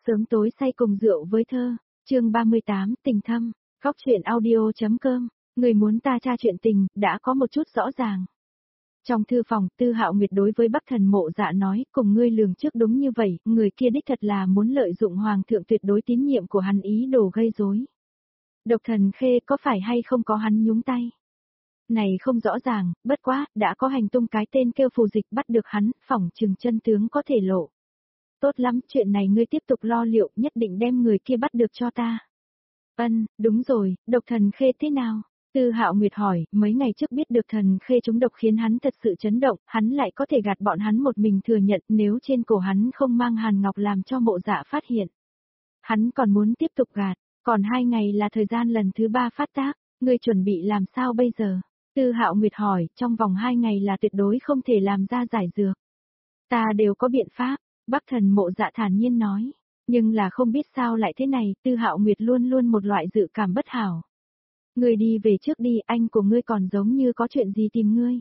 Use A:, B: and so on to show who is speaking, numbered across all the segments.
A: Sớm tối say cùng rượu với thơ, chương 38, tình thâm, góc chuyện audio.com, người muốn ta tra chuyện tình, đã có một chút rõ ràng. Trong thư phòng, Tư Hạo Nguyệt đối với Bắc Thần Mộ Dạ nói, cùng ngươi lường trước đúng như vậy, người kia đích thật là muốn lợi dụng Hoàng thượng tuyệt đối tín nhiệm của hắn ý đồ gây rối. Độc Thần Khê có phải hay không có hắn nhúng tay? Này không rõ ràng, bất quá, đã có hành tung cái tên kêu Phù Dịch bắt được hắn, phỏng chừng chân tướng có thể lộ. Tốt lắm, chuyện này ngươi tiếp tục lo liệu, nhất định đem người kia bắt được cho ta. Đúng rồi, Độc Thần Khê thế nào? Tư Hạo Nguyệt hỏi, mấy ngày trước biết được Thần Khê trúng độc khiến hắn thật sự chấn động, hắn lại có thể gạt bọn hắn một mình thừa nhận nếu trên cổ hắn không mang hàn ngọc làm cho Mộ Dạ phát hiện. Hắn còn muốn tiếp tục gạt, còn 2 ngày là thời gian lần thứ 3 phát tác, ngươi chuẩn bị làm sao bây giờ? Tư Hạo Nguyệt hỏi, trong vòng 2 ngày là tuyệt đối không thể làm ra giải dược. Ta đều có biện pháp. Bắc Thần Mộ Dạ thản nhiên nói, nhưng là không biết sao lại thế này, Tư Hạo Nguyệt luôn luôn một loại dự cảm bất hảo. Ngươi đi về trước đi, anh của ngươi còn giống như có chuyện gì tìm ngươi.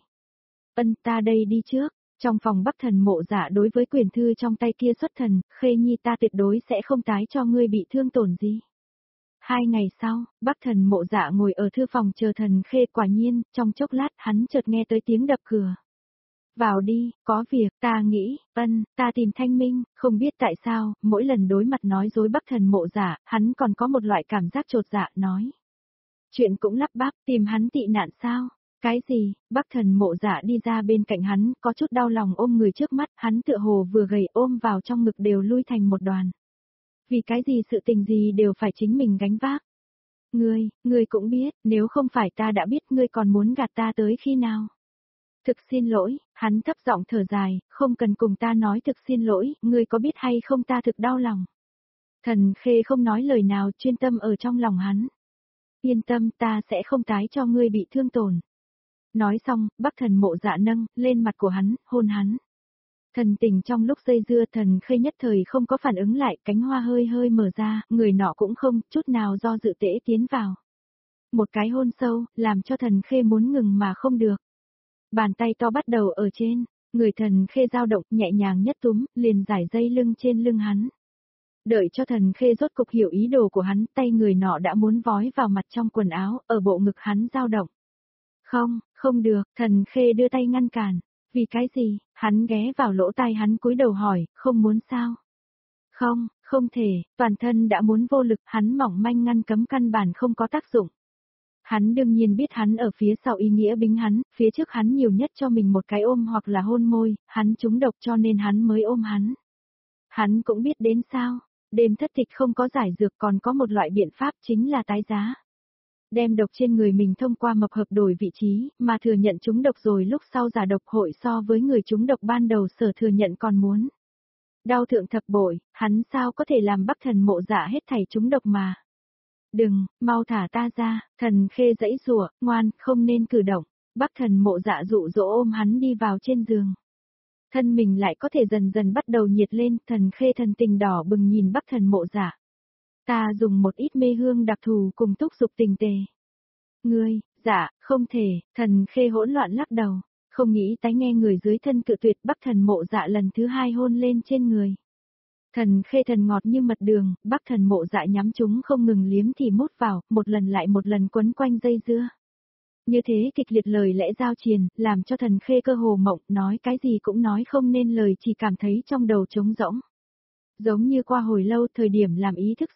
A: Ta đây đi trước. Trong phòng Bắc Thần Mộ Dạ đối với quyển thư trong tay kia xuất thần, Khê Nhi ta tuyệt đối sẽ không tái cho ngươi bị thương tổn gì. 2 ngày sau, Bắc Thần Mộ Dạ ngồi ở thư phòng chờ Thần Khê, quả nhiên, trong chốc lát hắn chợt nghe tới tiếng đập cửa. Vào đi, có việc, ta nghĩ, ta tìm Thanh Minh, không biết tại sao, mỗi lần đối mặt nói dối Bắc Thần Mộ Dạ, hắn còn có một loại cảm giác chột dạ, nói. Chuyện cũng lắp bắp, tìm hắn tị nạn sao? Cái gì? Bắc Thần Mộ Dạ đi ra bên cạnh hắn, có chút đau lòng ôm người trước mắt, hắn tựa hồ vừa gầy ôm vào trong ngực đều lui thành một đoàn. Vì cái gì sự tình gì đều phải chính mình gánh vác. Ngươi cũng biết, nếu không phải ta đã biết ngươi còn muốn gạt ta tới khi nào? Thực xin lỗi, hắn thấp giọng thở dài, không cần cùng ta nói thực xin lỗi, ngươi có biết hay không ta thực đau lòng. Thần Khê không nói lời nào, chuyên tâm ở trong lòng hắn. Yên tâm, ta sẽ không tái cho ngươi bị thương tổn. Nói xong, Bắc Thần Mộ Dạ nâng lên mặt của hắn, hôn hắn. Thần tình trong lúc dây dưa, Thần Khê nhất thời không có phản ứng lại, cánh hoa hơi hơi mở ra, người nọ cũng không chút nào do dự tễ tiến vào. Một cái hôn sâu, làm cho Thần Khê muốn ngừng mà không được. Bàn tay to bắt đầu ở trên, người Thần Khê dao động, nhẹ nhàng nhất túm, liền giải dây lưng trên lưng hắn. Đợi cho Thần Khê rốt cục hiểu ý đồ của hắn, tay người nọ đã muốn vói vào mặt trong quần áo, ở bộ ngực hắn dao động. Không được, Thần Khê đưa tay ngăn cản. Vì cái gì? Hắn ghé vào lỗ tai hắn cúi đầu hỏi, không muốn sao? Không thể, toàn thân đã muốn vô lực, hắn mỏng manh ngăn cấm căn bản không có tác dụng. Hắn đương nhiên biết hắn ở phía sau ý nghĩa bính hắn, phía trước hắn nhiều nhất cho mình một cái ôm hoặc là hôn môi, hắn trúng độc cho nên hắn mới ôm hắn. Hắn cũng biết đến sao, đêm thất tịch không có giải dược còn có một loại biện pháp chính là tái giá. Đem độc trên người mình thông qua mập hợp đổi vị trí, mà thừa nhận trúng độc rồi lúc sau giả độc hội so với người trúng độc ban đầu sở thừa nhận còn muốn. Đau thượng thập bội, hắn sao có thể làm Bắc Thần Mộ Dạ hết thảy trúng độc mà. Đừng, mau thả ta ra, Thần Khê giãy giụa, ngoan, không nên cử động. Bắc Thần Mộ Dạ dụ dỗ ôm hắn đi vào trên giường. Thân mình lại có thể dần dần bắt đầu nhiệt lên, Thần Khê thần tình đỏ bừng nhìn Bắc Thần Mộ Dạ. Ta dùng một ít mê hương đặc thù cùng thúc dục tình tề. Ngươi, dạ, không thể, Thần Khê hỗn loạn lắc đầu, không nghĩ tái nghe người dưới thân cự tuyệt. Bắc Thần Mộ Dạ lần thứ 2 hôn lên trên người. Thần Khê thần ngọt như mật đường, Bắc Thần Mộ Dạ nhắm chúng không ngừng liếm thì mút vào, một lần lại một lần quấn quanh dây dưa. Như thế kịch liệt lời lẽ giao triền, làm cho Thần Khê cơ hồ mộng, nói cái gì cũng nói không nên lời, chỉ cảm thấy trong đầu trống rỗng. Giống như qua hồi lâu thời điểm làm ý thức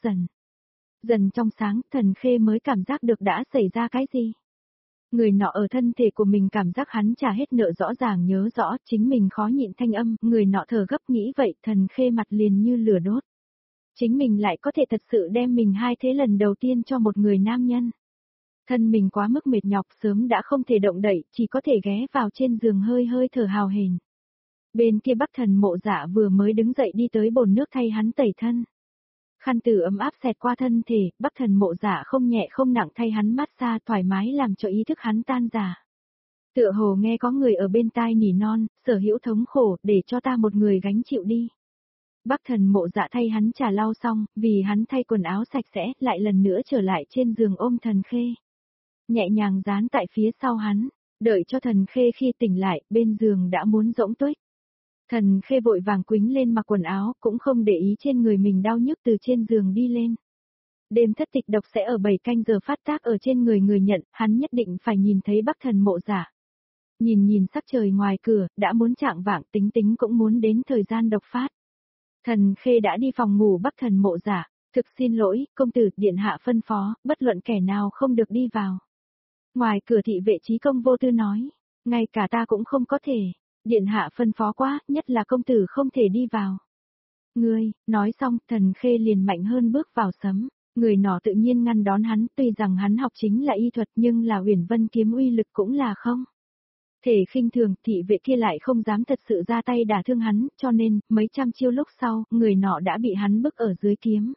A: dần trong sáng, Thần Khê mới cảm giác được đã xảy ra cái gì. Người nọ ở thân thể của mình cảm giác hắn trả hết nợ rõ ràng nhớ rõ, chính mình khó nhịn thanh âm, người nọ thở gấp nghĩ vậy, Thần Khê mặt liền như lửa đốt. Chính mình lại có thể thật sự đem mình hai thế lần đầu tiên cho một người nam nhân. Thân mình quá mức mệt nhọc sớm đã không thể động đậy, chỉ có thể ghé vào trên giường hơi hơi thở hào hển. Bên kia Bắc Thần Mộ Dạ vừa mới đứng dậy đi tới bồn nước thay hắn tẩy thân. Khăn tử ấm áp xẹt qua thân thể, Bắc Thần Mộ Dạ không nhẹ không nặng thay hắn massage thoải mái làm cho ý thức hắn tan rã. Tựa hồ nghe có người ở bên tai nỉ non, sở hữu thống khổ, để cho ta một người gánh chịu đi. Bắc Thần Mộ Dạ thay hắn trà lau xong, vì hắn thay quần áo sạch sẽ, lại lần nữa trở lại trên giường ôm Thần Khê. Nhẹ nhàng dán tại phía sau hắn, đợi cho Thần Khê khi tỉnh lại, bên giường đã muốn rỗng tuếch. Thần Khê vội vàng quýnh lên mặc quần áo, cũng không để ý trên người mình đau nhức từ trên giường đi lên. Đêm thất tịch độc sẽ ở 7 canh giờ phát tác ở trên người người nhận, hắn nhất định phải nhìn thấy Bắc Thần Mộ Dạ. Nhìn sắc trời ngoài cửa, đã muốn chạng vạng, tính tính cũng muốn đến thời gian độc phát. Thần Khê đã đi phòng ngủ Bắc Thần Mộ Dạ, thực xin lỗi, công tử, điện hạ phân phó, bất luận kẻ nào không được đi vào. Ngoài cửa thị vệ Chí Công vô tư nói, ngay cả ta cũng không có thể, điện hạ phân phó quá, nhất là công tử không thể đi vào. Ngươi, nói xong, Thần Khê liền mạnh hơn bước vào sấm. Người nọ tự nhiên ngăn đón hắn, tuy rằng hắn học chính là y thuật nhưng là Uyển Vân kiếm uy lực cũng là không thể khinh thường, thị vệ kia lại không dám thật sự ra tay đả thương hắn, cho nên, mấy trăm chiêu lúc sau, người nọ đã bị hắn bức ở dưới kiếm.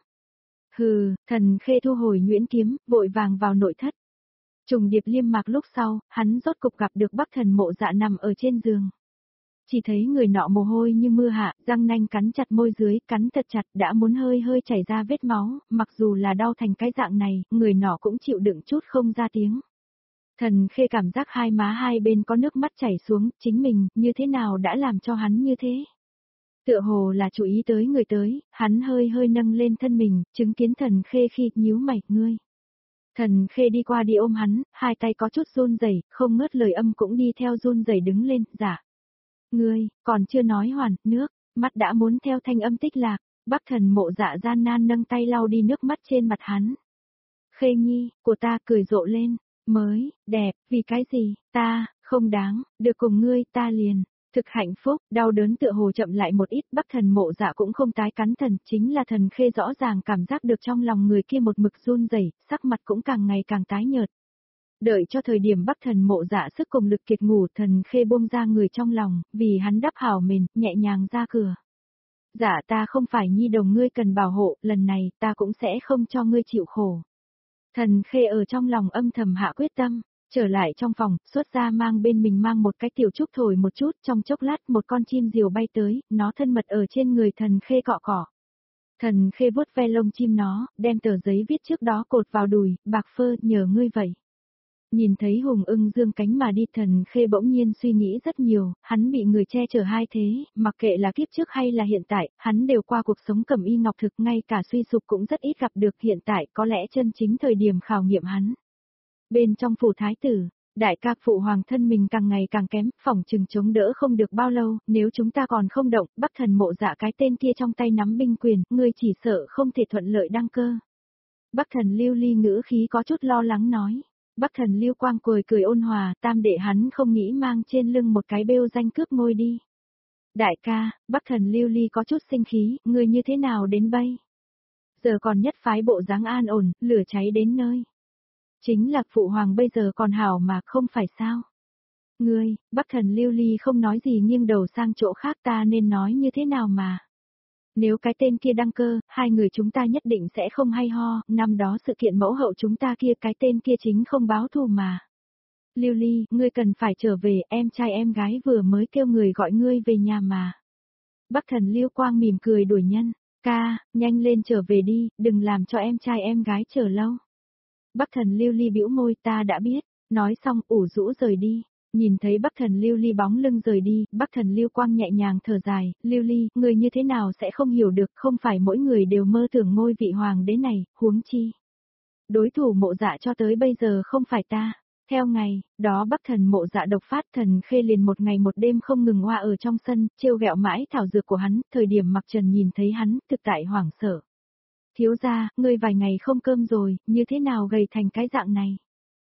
A: Hừ, Thần Khê thu hồi nhuyễn kiếm, vội vàng vào nội thất. Trùng điệp liêm mạc lúc sau, hắn rốt cục gặp được Bắc Thần Mộ Dạ nằm ở trên giường. Chỉ thấy người nọ mồ hôi như mưa hạ, răng nanh cắn chặt môi dưới, cắn thật chặt, đã muốn hơi chảy ra vết máu, mặc dù là đau thành cái dạng này, người nọ cũng chịu đựng chút không ra tiếng. Thần Khê cảm giác hai má hai bên có nước mắt chảy xuống, chính mình, như thế nào đã làm cho hắn như thế? Tựa hồ là chú ý tới người tới, hắn hơi nâng lên thân mình, chứng kiến Thần Khê khi nhíu mày, ngươi. Thần Khê đi qua đi ôm hắn, hai tay có chút run rẩy, không ngớt lời âm cũng đi theo run rẩy đứng lên, dạ. Ngươi, còn chưa nói hoàn, nước, mắt đã muốn theo thanh âm tích lạc, Bắc Thần Mộ Dạ gian nan nâng tay lau đi nước mắt trên mặt hắn. Khê nhi, của ta cười rộ lên, mới, đẹp, vì cái gì, ta, không đáng, được cùng ngươi, ta liền, thực hạnh phúc, đau đớn tựa hồ chậm lại một ít, Bắc Thần Mộ Dạ cũng không tái cắn Thần, chính là Thần Khê rõ ràng cảm giác được trong lòng người kia một mực run rẩy, sắc mặt cũng càng ngày càng tái nhợt. Đợi cho thời điểm Bắc Thần Mộ Dạ sức cùng lực kiệt ngủ, Thần Khê buông ra người trong lòng, vì hắn đắp hảo mền, nhẹ nhàng ra cửa. Dạ ta không phải nhi đồng ngươi cần bảo hộ, lần này ta cũng sẽ không cho ngươi chịu khổ. Thần Khê ở trong lòng âm thầm hạ quyết tâm, trở lại trong phòng, xuất ra mang bên mình mang một cái tiểu trúc thổi một chút, trong chốc lát một con chim diều bay tới, nó thân mật ở trên người Thần Khê cọ cọ. Thần Khê vuốt ve lông chim nó, đem tờ giấy viết trước đó cột vào đùi, bạc phơ, nhờ ngươi vậy. Nhìn thấy Hùng Ưng dương cánh mà đi, Thần Khê bỗng nhiên suy nghĩ rất nhiều, hắn bị người che chở hai thế, mặc kệ là kiếp trước hay là hiện tại, hắn đều qua cuộc sống cẩm y ngọc thực, ngay cả suy sụp cũng rất ít gặp được, hiện tại có lẽ chân chính thời điểm khảo nghiệm hắn. Bên trong phủ thái tử, đại ca phụ hoàng thân mình càng ngày càng kém, phỏng chừng chống đỡ không được bao lâu, nếu chúng ta còn không động, Bắc Thần Mộ Dạ cái tên kia trong tay nắm binh quyền, ngươi chỉ sợ không thể thuận lợi đăng cơ. Bắc Thần Lưu Ly ngữ khí có chút lo lắng nói. Bắc Thần Lưu Quang cười ôn hòa, tam đệ hắn không nghĩ mang trên lưng một cái bêu danh cướp ngôi đi. Đại ca, Bắc Thần Lưu Ly có chút sinh khí, ngươi như thế nào đến bây? Giờ còn nhất phái bộ dáng an ổn, lửa cháy đến nơi. Chính là phụ hoàng bây giờ còn hảo mà không phải sao? Ngươi, Bắc Thần Lưu Ly không nói gì nghiêng đầu sang chỗ khác, ta nên nói như thế nào mà? Nếu cái tên kia đăng cơ, hai người chúng ta nhất định sẽ không hay ho, năm đó sự kiện mẫu hậu chúng ta kia cái tên kia chính không báo thù mà. Lưu Ly, ngươi cần phải trở về, em trai em gái vừa mới kêu người gọi ngươi về nhà mà. Bắc Thần Lưu Quang mỉm cười đuổi nhân, ca, nhanh lên trở về đi, đừng làm cho em trai em gái chờ lâu. Bắc Thần Lưu Ly bĩu môi, ta đã biết, nói xong ủ rũ rời đi. Nhìn thấy Bắc Thần Lưu Ly bóng lưng rời đi, Bắc Thần Lưu Quang nhẹ nhàng thở dài, Lưu Ly, người như thế nào sẽ không hiểu được, không phải mỗi người đều mơ tưởng ngôi vị hoàng đế này, huống chi. Đối thủ Mộ Dạ cho tới bây giờ không phải ta. Theo ngày, đó Bắc Thần Mộ Dạ độc phát, Thần Khê liền một ngày một đêm không ngừng oa ở trong sân, trêu ghẹo mãi thảo dược của hắn, thời điểm Mặc Trần nhìn thấy hắn, thực tại hoảng sợ. Thiếu gia, ngươi vài ngày không cơm rồi, như thế nào gầy thành cái dạng này?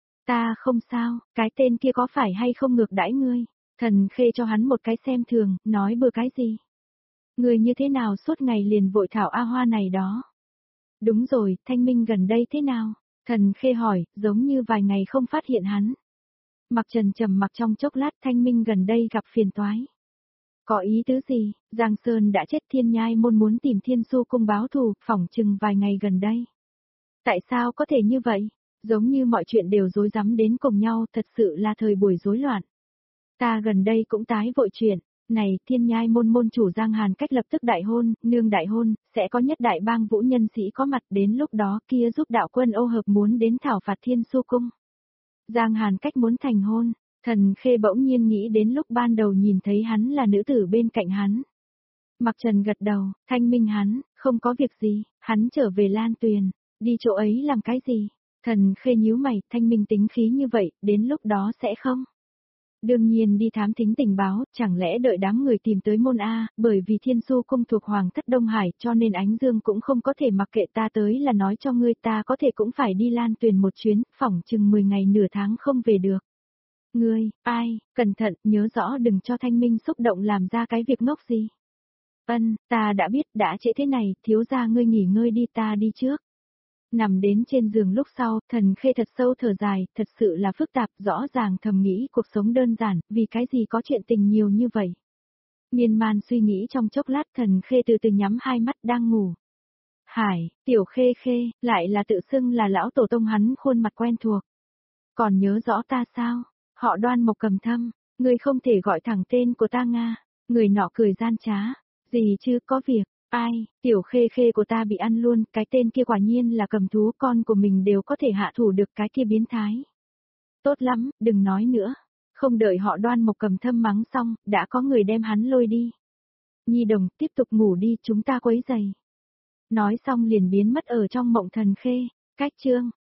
A: Ta không sao, cái tên kia có phải hay không ngược đãi ngươi? Thần Khê cho hắn một cái xem thường, nói bừa cái gì? Ngươi như thế nào suốt ngày liền vội thảo A Hoa này đó? Đúng rồi, Thanh Minh gần đây thế nào? Thần Khê hỏi, giống như vài ngày không phát hiện hắn. Mặc Trần trầm mặc trong chốc lát, Thanh Minh gần đây gặp phiền toái. Có ý tứ gì? Giang Sơn đã chết, Thiên Nhai môn muốn tìm Thiên Su cung báo thù, phỏng chừng vài ngày gần đây. Tại sao có thể như vậy? Giống như mọi chuyện đều rối rắm đến cùng nhau, thật sự là thời buổi rối loạn. Ta gần đây cũng tái vội chuyện, này, Thiên Nhai môn môn chủ Giang Hàn Cách lập tức đại hôn, nương đại hôn, sẽ có nhất đại bang vũ nhân sĩ có mặt, đến lúc đó kia giúp đạo quân ô hợp muốn đến thảo phạt Thiên Su cung. Giang Hàn Cách muốn thành hôn, Thần Khê bỗng nhiên nghĩ đến lúc ban đầu nhìn thấy hắn là nữ tử bên cạnh hắn. Mặc Trần gật đầu, thanh minh hắn, không có việc gì, hắn trở về Lan Tuyền, đi chỗ ấy làm cái gì? Thần Khê nhíu mày, thanh minh tính khí như vậy, đến lúc đó sẽ không. Đương nhiên đi thám thính tình báo, chẳng lẽ đợi đám người tìm tới môn A, bởi vì Thiên Su cung thuộc Hoàng thất Đông Hải cho nên Ánh Dương cũng không có thể mặc kệ ta tới là nói cho ngươi ta có thể cũng phải đi Lan Tuyền một chuyến, phỏng chừng 10 ngày nửa tháng không về được. Ngươi, ai, cẩn thận, nhớ rõ đừng cho Thanh Minh xúc động làm ra cái việc ngốc gì. Ta đã biết, đã trễ thế này, thiếu gia ngươi nghỉ ngơi đi ta đi trước. Nằm đến trên giường lúc sau, Thần Khê thật sâu thở dài, thật sự là phức tạp, rõ ràng thầm nghĩ cuộc sống đơn giản, vì cái gì có chuyện tình nhiều như vậy. Miên man suy nghĩ trong chốc lát Thần Khê từ từ nhắm hai mắt đang ngủ. Hải, tiểu Khê Khê, lại là tự xưng là lão tổ tông hắn khuôn mặt quen thuộc. Còn nhớ rõ ta sao? Họ Đoan Mộc Cầm Thâm, ngươi không thể gọi thẳng tên của ta Nga. Người nọ cười gian trá. Gì chứ có việc, ai, tiểu Khê Khê của ta bị ăn luôn, cái tên kia quả nhiên là cầm thú con của mình đều có thể hạ thủ được cái kia biến thái. Tốt lắm, đừng nói nữa. Không đợi họ Đoan Mộc Cầm Thâm mắng xong, đã có người đem hắn lôi đi. Nhi đồng, tiếp tục ngủ đi, chúng ta quấy giày. Nói xong liền biến mất ở trong mộng Thần Khê. Cách chương